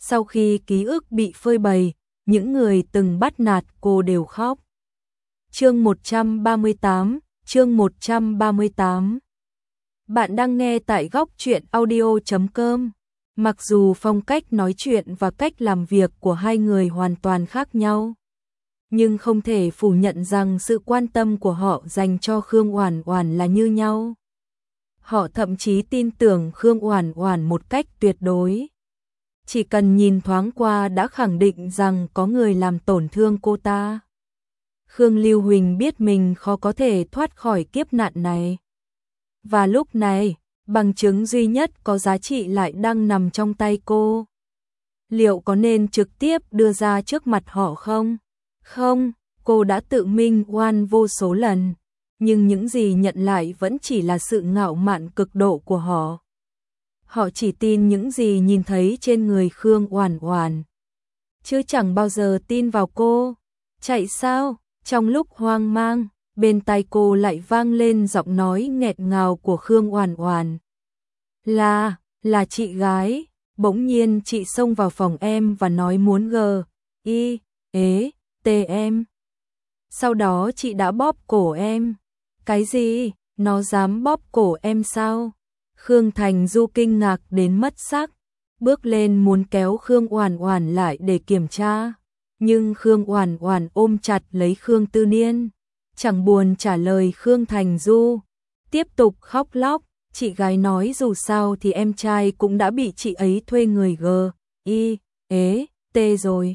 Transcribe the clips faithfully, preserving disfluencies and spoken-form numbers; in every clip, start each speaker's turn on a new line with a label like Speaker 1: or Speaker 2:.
Speaker 1: Sau khi ký ức bị phơi bày, những người từng bắt nạt cô đều khóc. Chương một trăm ba mươi tám, chương một trăm ba mươi tám. Bạn đang nghe tại góc truyện audio chấm com. Mặc dù phong cách nói chuyện và cách làm việc của hai người hoàn toàn khác nhau, nhưng không thể phủ nhận rằng sự quan tâm của họ dành cho Khương Oản Oản là như nhau. Họ thậm chí tin tưởng Khương Oản Oản một cách tuyệt đối. Chỉ cần nhìn thoáng qua đã khẳng định rằng có người làm tổn thương cô ta. Khương Lưu Huỳnh biết mình khó có thể thoát khỏi kiếp nạn này. Và lúc này, bằng chứng duy nhất có giá trị lại đang nằm trong tay cô. Liệu có nên trực tiếp đưa ra trước mặt họ không? Không, cô đã tự minh oan vô số lần, nhưng những gì nhận lại vẫn chỉ là sự ngạo mạn cực độ của họ. Họ chỉ tin những gì nhìn thấy trên người Khương Oản Oản, chứ chẳng bao giờ tin vào cô. Chạy sao? Trong lúc hoang mang, bên tai cô lại vang lên giọng nói nghẹt ngào của Khương Oản Oản. Là, là chị gái. Bỗng nhiên chị xông vào phòng em và nói muốn gờ, y, ế, tê em. Sau đó chị đã bóp cổ em. Cái gì? Nó dám bóp cổ em sao? Khương Thành Du kinh ngạc đến mất sắc, bước lên muốn kéo Khương Oản Oản lại để kiểm tra. Nhưng Khương Oản Oản ôm chặt lấy Khương Tư Niên, chẳng buồn trả lời Khương Thành Du, tiếp tục khóc lóc. Chị gái nói dù sao thì em trai cũng đã bị chị ấy thuê người gờ, y, ế, tê rồi.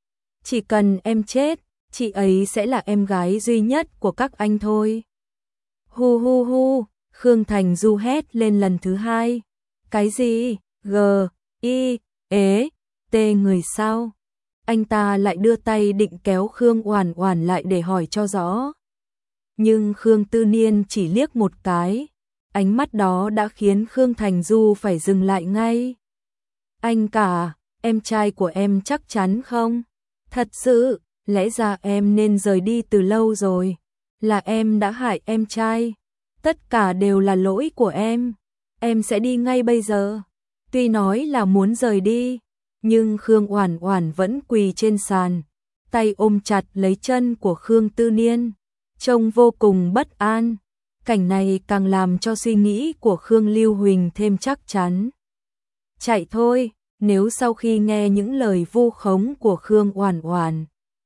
Speaker 1: Chỉ cần em chết, chị ấy sẽ là em gái duy nhất của các anh thôi. Hu hu hu, Khương Thành Du hét lên lần thứ hai. Cái gì? G, y, ế, tê người sao? Anh ta lại đưa tay định kéo Khương Oản Oản lại để hỏi cho rõ. Nhưng Khương Tư Niên chỉ liếc một cái, ánh mắt đó đã khiến Khương Thành Du phải dừng lại ngay. Anh cả, em trai của em chắc chắn không? Thật sự, lẽ ra em nên rời đi từ lâu rồi. Là em đã hại em trai. Tất cả đều là lỗi của em. Em sẽ đi ngay bây giờ. Tuy nói là muốn rời đi, nhưng Khương Oản Oản vẫn quỳ trên sàn, tay ôm chặt lấy chân của Khương Tư Niên, trông vô cùng bất an. Cảnh này càng làm cho suy nghĩ của Khương Lưu Huỳnh thêm chắc chắn. Chạy thôi, nếu sau khi nghe những lời vu khống của Khương Oản Oản,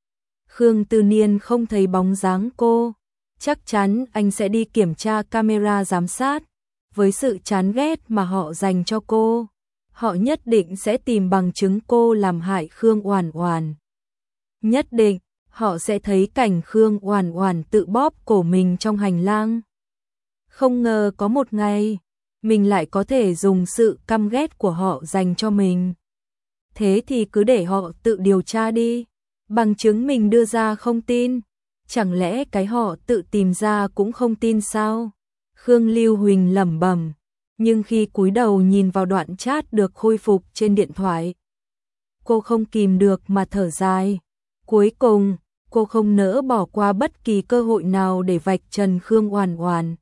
Speaker 1: Khương Tư Niên không thấy bóng dáng cô, chắc chắn anh sẽ đi kiểm tra camera giám sát. Với sự chán ghét mà họ dành cho cô, họ nhất định sẽ tìm bằng chứng cô làm hại Khương Oản Oản. Nhất định, họ sẽ thấy cảnh Khương Oản Oản tự bóp cổ mình trong hành lang. Không ngờ có một ngày, mình lại có thể dùng sự căm ghét của họ dành cho mình. Thế thì cứ để họ tự điều tra đi. Bằng chứng mình đưa ra không tin, chẳng lẽ cái họ tự tìm ra cũng không tin sao? Khương Lưu Huỳnh lẩm bẩm, nhưng khi cúi đầu nhìn vào đoạn chat được khôi phục trên điện thoại, cô không kìm được mà thở dài. Cuối cùng, cô không nỡ bỏ qua bất kỳ cơ hội nào để vạch trần Khương Oản Oản.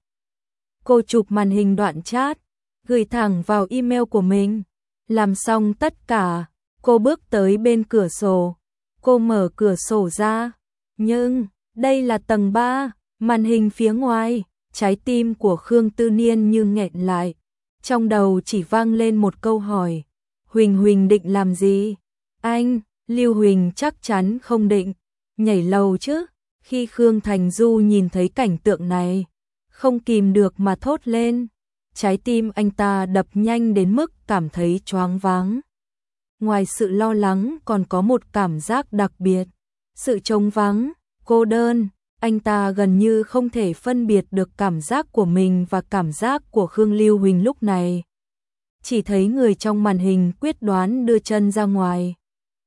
Speaker 1: Cô chụp màn hình đoạn chat, gửi thẳng vào email của mình. Làm xong tất cả, cô bước tới bên cửa sổ. Cô mở cửa sổ ra, nhưng đây là tầng ba, màn hình phía ngoài, trái tim của Khương Tư Niên như nghẹn lại. Trong đầu chỉ vang lên một câu hỏi, Huỳnh Huỳnh định làm gì? Anh, Lưu Huỳnh chắc chắn không định nhảy lầu chứ. Khi Khương Thành Du nhìn thấy cảnh tượng này, không kìm được mà thốt lên. Trái tim anh ta đập nhanh đến mức cảm thấy choáng váng. Ngoài sự lo lắng còn có một cảm giác đặc biệt, sự trống vắng, cô đơn. Anh ta gần như không thể phân biệt được cảm giác của mình và cảm giác của Khương Lưu Huỳnh lúc này. Chỉ thấy người trong màn hình quyết đoán đưa chân ra ngoài.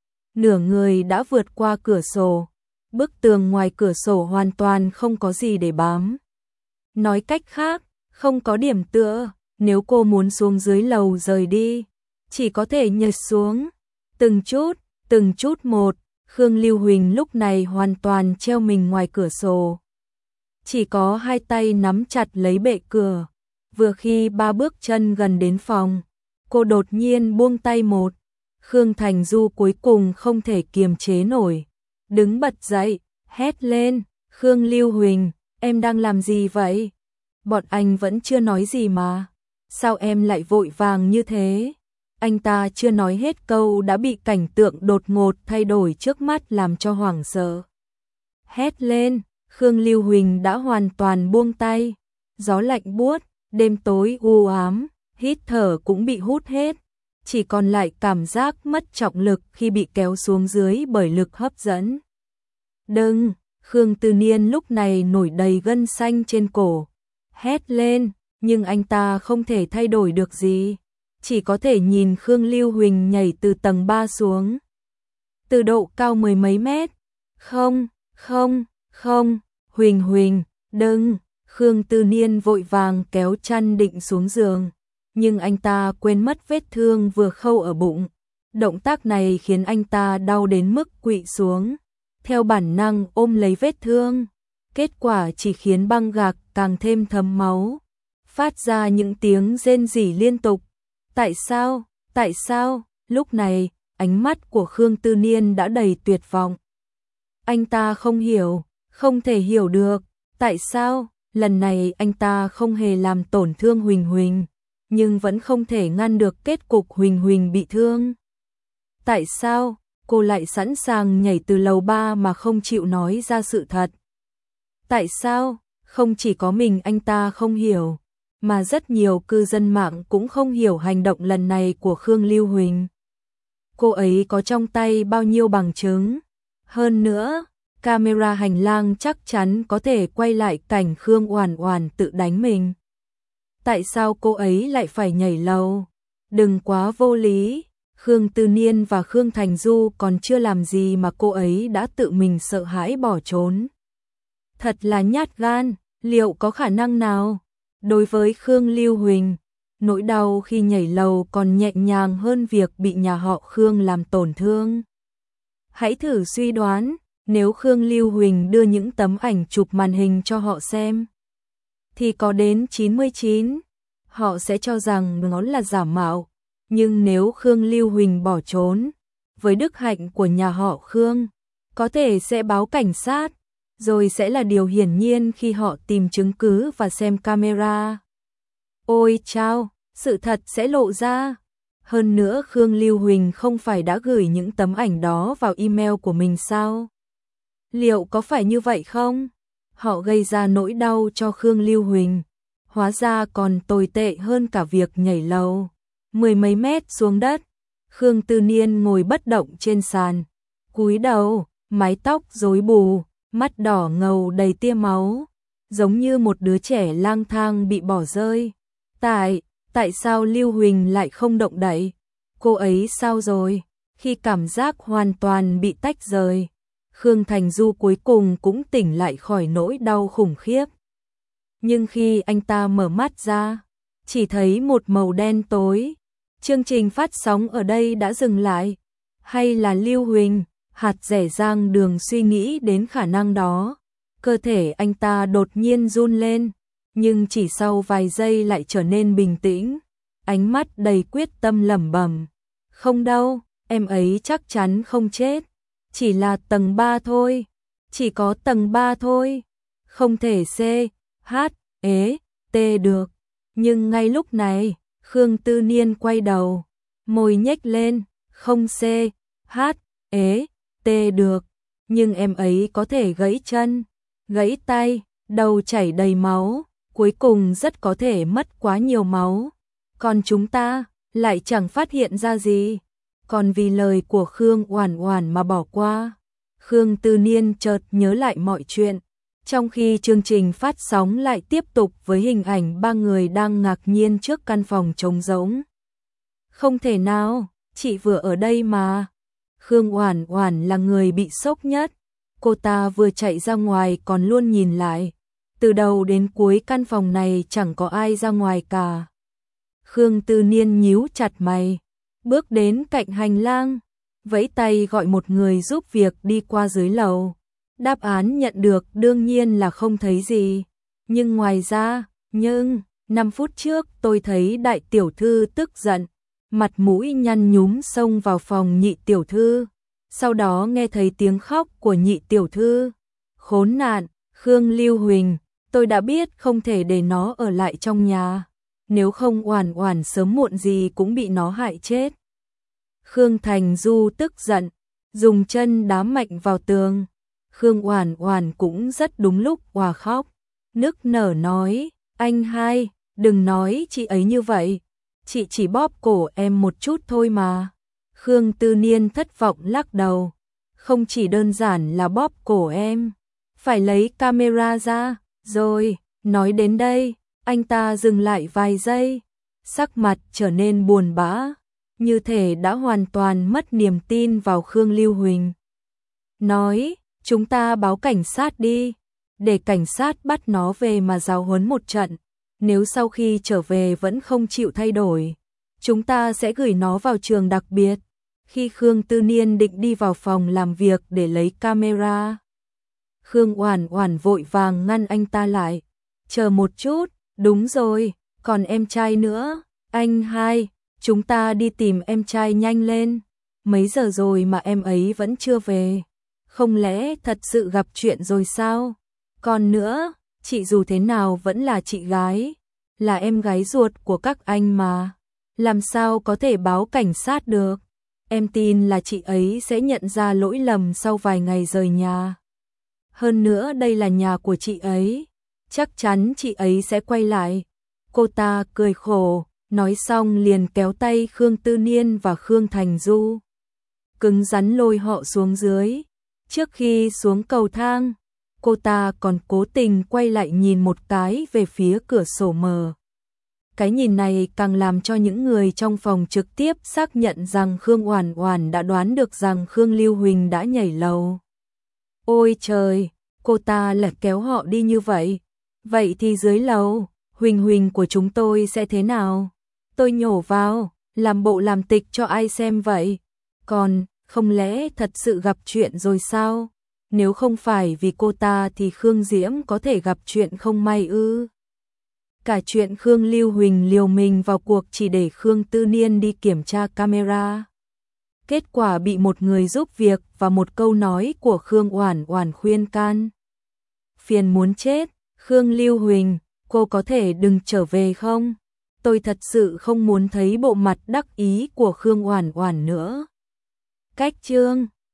Speaker 1: Nửa người đã vượt qua cửa sổ. Bức tường ngoài cửa sổ hoàn toàn không có gì để bám. Nói cách khác, không có điểm tựa. Nếu cô muốn xuống dưới lầu rời đi, chỉ có thể nhảy xuống. Từng chút, từng chút một, Khương Lưu Huỳnh lúc này hoàn toàn treo mình ngoài cửa sổ. Chỉ có hai tay nắm chặt lấy bệ cửa. Vừa khi ba bước chân gần đến phòng, cô đột nhiên buông tay một. Khương Thành Du cuối cùng không thể kiềm chế nổi, đứng bật dậy, hét lên, Khương Lưu Huỳnh, em đang làm gì vậy? Bọn anh vẫn chưa nói gì mà, sao em lại vội vàng như thế? Anh ta chưa nói hết câu đã bị cảnh tượng đột ngột thay đổi trước mắt làm cho hoảng sợ. Hét lên, Khương Lưu Huỳnh đã hoàn toàn buông tay, gió lạnh buốt, đêm tối u ám, hít thở cũng bị hút hết, chỉ còn lại cảm giác mất trọng lực khi bị kéo xuống dưới bởi lực hấp dẫn. Đừng, Khương Tư Niên lúc này nổi đầy gân xanh trên cổ, hét lên, nhưng anh ta không thể thay đổi được gì, chỉ có thể nhìn Khương Lưu Huỳnh nhảy từ tầng ba xuống. Từ độ cao mười mấy mét. Không, không, không, Huỳnh Huỳnh, đừng, Khương Tư Niên vội vàng kéo chăn định xuống giường, nhưng anh ta quên mất vết thương vừa khâu ở bụng. Động tác này khiến anh ta đau đến mức quỵ xuống, theo bản năng ôm lấy vết thương. Kết quả chỉ khiến băng gạc càng thêm thấm máu, phát ra những tiếng rên rỉ liên tục. Tại sao? Tại sao? Lúc này, ánh mắt của Khương Tư Niên đã đầy tuyệt vọng. Anh ta không hiểu, không thể hiểu được, tại sao, lần này anh ta không hề làm tổn thương Huỳnh Huỳnh, nhưng vẫn không thể ngăn được kết cục Huỳnh Huỳnh bị thương. Tại sao, cô lại sẵn sàng nhảy từ lầu ba mà không chịu nói ra sự thật? Tại sao, không chỉ có mình anh ta không hiểu, mà rất nhiều cư dân mạng cũng không hiểu hành động lần này của Khương Lưu Huỳnh. Cô ấy có trong tay bao nhiêu bằng chứng? Hơn nữa, camera hành lang chắc chắn có thể quay lại cảnh Khương Oản Oản tự đánh mình. Tại sao cô ấy lại phải nhảy lầu? Đừng quá vô lý, Khương Tư Niên và Khương Thành Du còn chưa làm gì mà cô ấy đã tự mình sợ hãi bỏ trốn. Thật là nhát gan, liệu có khả năng nào? Đối với Khương Lưu Huỳnh, nỗi đau khi nhảy lầu còn nhẹ nhàng hơn việc bị nhà họ Khương làm tổn thương. Hãy thử suy đoán, nếu Khương Lưu Huỳnh đưa những tấm ảnh chụp màn hình cho họ xem, thì có đến chín mươi chín họ sẽ cho rằng nó là giả mạo. Nhưng nếu Khương Lưu Huỳnh bỏ trốn, với đức hạnh của nhà họ Khương, có thể sẽ báo cảnh sát, rồi sẽ là điều hiển nhiên khi họ tìm chứng cứ và xem camera. Ôi chao, sự thật sẽ lộ ra. Hơn nữa Khương Lưu Huỳnh không phải đã gửi những tấm ảnh đó vào email của mình sao? Liệu có phải như vậy không? Họ gây ra nỗi đau cho Khương Lưu Huỳnh, hóa ra còn tồi tệ hơn cả việc nhảy lầu mười mấy mét xuống đất. Khương Tư Niên ngồi bất động trên sàn, cúi đầu, mái tóc rối bù, mắt đỏ ngầu đầy tia máu, giống như một đứa trẻ lang thang bị bỏ rơi. Tại, tại sao Lưu Huỳnh lại không động đậy? Cô ấy sao rồi? Khi cảm giác hoàn toàn bị tách rời, Khương Thành Du cuối cùng cũng tỉnh lại khỏi nỗi đau khủng khiếp. Nhưng khi anh ta mở mắt ra, chỉ thấy một màu đen tối. Chương trình phát sóng ở đây đã dừng lại. Hay là Lưu Huỳnh? Hạt rẻ Giang Đường suy nghĩ đến khả năng đó. Cơ thể anh ta đột nhiên run lên, nhưng chỉ sau vài giây lại trở nên bình tĩnh. Ánh mắt đầy quyết tâm lẩm bẩm. Không đâu, em ấy chắc chắn không chết. Chỉ là tầng ba thôi. Chỉ có tầng ba thôi. Không thể C, H, E, T được. Nhưng ngay lúc này, Khương Tư Niên quay đầu, môi nhếch lên, không C, H, E, T được. Nhưng em ấy có thể gãy chân, gãy tay, đầu chảy đầy máu, cuối cùng rất có thể mất quá nhiều máu. Còn chúng ta lại chẳng phát hiện ra gì, còn vì lời của Khương Oản Oản mà bỏ qua. Khương Tư Niên chợt nhớ lại mọi chuyện, trong khi chương trình phát sóng lại tiếp tục với hình ảnh ba người đang ngạc nhiên trước căn phòng trống rỗng. Không thể nào, chị vừa ở đây mà. Khương Oản Oản là người bị sốc nhất, cô ta vừa chạy ra ngoài còn luôn nhìn lại. Từ đầu đến cuối căn phòng này chẳng có ai ra ngoài cả. Khương Tư Niên nhíu chặt mày, bước đến cạnh hành lang, vẫy tay gọi một người giúp việc đi qua dưới lầu. Đáp án nhận được đương nhiên là không thấy gì. Nhưng ngoài ra, nhưng, năm phút trước tôi thấy đại tiểu thư tức giận, mặt mũi nhăn nhúm xông vào phòng Nhị tiểu thư, sau đó nghe thấy tiếng khóc của Nhị tiểu thư. Khốn nạn, Khương Lưu Huỳnh, tôi đã biết không thể để nó ở lại trong nhà, nếu không Oản Oản sớm muộn gì cũng bị nó hại chết. Khương Thành Du tức giận, dùng chân đá mạnh vào tường. Khương Oản Oản cũng rất đúng lúc òa khóc, nức nở nói, anh hai, đừng nói chị ấy như vậy, chị chỉ bóp cổ em một chút thôi mà. Khương Tư Niên thất vọng lắc đầu, không chỉ đơn giản là bóp cổ em, phải lấy camera ra, rồi, nói đến đây, anh ta dừng lại vài giây, sắc mặt trở nên buồn bã, như thể đã hoàn toàn mất niềm tin vào Khương Lưu Huỳnh. Nói, chúng ta báo cảnh sát đi, để cảnh sát bắt nó về mà giáo huấn một trận, nếu sau khi trở về vẫn không chịu thay đổi, chúng ta sẽ gửi nó vào trường đặc biệt. Khi Khương Tư Niên định đi vào phòng làm việc để lấy camera, Khương Oản Oản vội vàng ngăn anh ta lại, chờ một chút, đúng rồi, còn em trai nữa, anh hai, chúng ta đi tìm em trai nhanh lên, mấy giờ rồi mà em ấy vẫn chưa về, không lẽ thật sự gặp chuyện rồi sao? Còn nữa, chị dù thế nào vẫn là chị gái, là em gái ruột của các anh mà, làm sao có thể báo cảnh sát được? Em tin là chị ấy sẽ nhận ra lỗi lầm sau vài ngày rời nhà. Hơn nữa đây là nhà của chị ấy, chắc chắn chị ấy sẽ quay lại. Cô ta cười khổ, nói xong liền kéo tay Khương Tư Niên và Khương Thành Du, cứng rắn lôi họ xuống dưới. Trước khi xuống cầu thang, cô ta còn cố tình quay lại nhìn một cái về phía cửa sổ mở. Cái nhìn này càng làm cho những người trong phòng trực tiếp xác nhận rằng Khương Oản Oản đã đoán được rằng Khương Lưu Huỳnh đã nhảy lầu. Ôi trời, cô ta lại kéo họ đi như vậy. Vậy thì dưới lầu, Huỳnh Huỳnh của chúng tôi sẽ thế nào? Tôi nhổ vào, làm bộ làm tịch cho ai xem vậy? Còn, không lẽ thật sự gặp chuyện rồi sao? Nếu không phải vì cô ta thì Khương Diễm có thể gặp chuyện không may ư? Cả chuyện Khương Lưu Huỳnh liều mình vào cuộc chỉ để Khương Tư Niên đi kiểm tra camera. Kết quả bị một người giúp việc và một câu nói của Khương Oản Oản khuyên can. Phiền muốn chết, Khương Lưu Huỳnh, cô có thể đừng trở về không? Tôi thật sự không muốn thấy bộ mặt đắc ý của Khương Oản Oản nữa. Cách chương